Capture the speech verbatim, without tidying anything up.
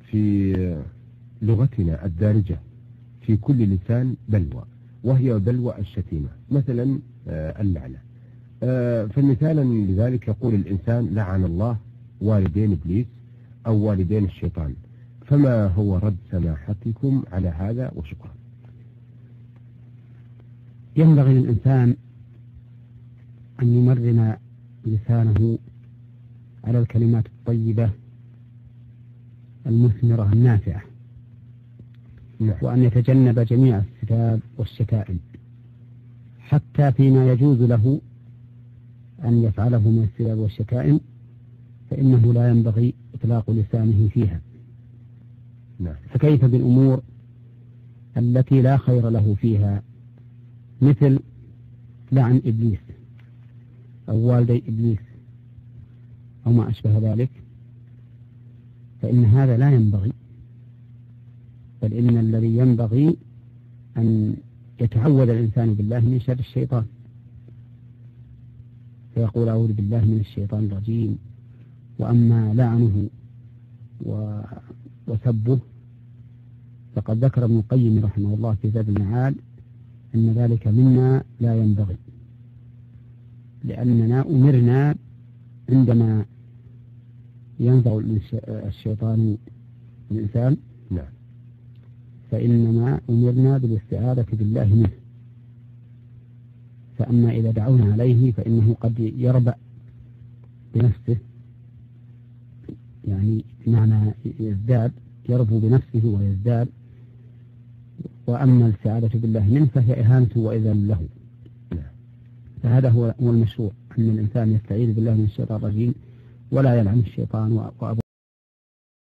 في لغتنا الدارجة في كل لسان بلوى، وهي بلوى الشتيمة، مثلا اللعنة. فمثالا لذلك يقول الإنسان لعن الله والدين إبليس أو والدين الشيطان. فما هو رد سماحتكم على هذا؟ وشكرا. ينبغي للإنسان أن يمرن لسانه على الكلمات الطيبة المثمرة النافعة، وأن يتجنب جميع السباب والشتائم، حتى فيما يجوز له أن يفعله من السباب والشتائم فإنه لا ينبغي إطلاق لسانه فيها. فكيف بالأمور التي لا خير له فيها، مثل لعن إبليس أو والدي إبليس أو ما أشبه ذلك، فإن هذا لا ينبغي، بل إن الذي ينبغي أن يتعوذ الإنسان بالله من شر الشيطان، فيقول أعوذ بالله من الشيطان الرجيم. وأما لعنه وسبه فقد ذكر ابن القيم رحمه الله في زاد المعاد أن ذلك مما لا ينبغي، لأننا أمرنا عندما ينزع الشيطان الإنسان فإنما أمرنا بالاستعاذة بالله منه. فأما إذا دعونا عليه فإنه قد يربأ بنفسه، يعني بمعنى يزداد، يربو بنفسه ويزداد. وأما الاستعاذة بالله منه فهي إهانة وإذن له. فهذا هو المشروع، أن الإنسان يستعيذ بالله من الشيطان الرجيم ولا يلعن الشيطان وأبو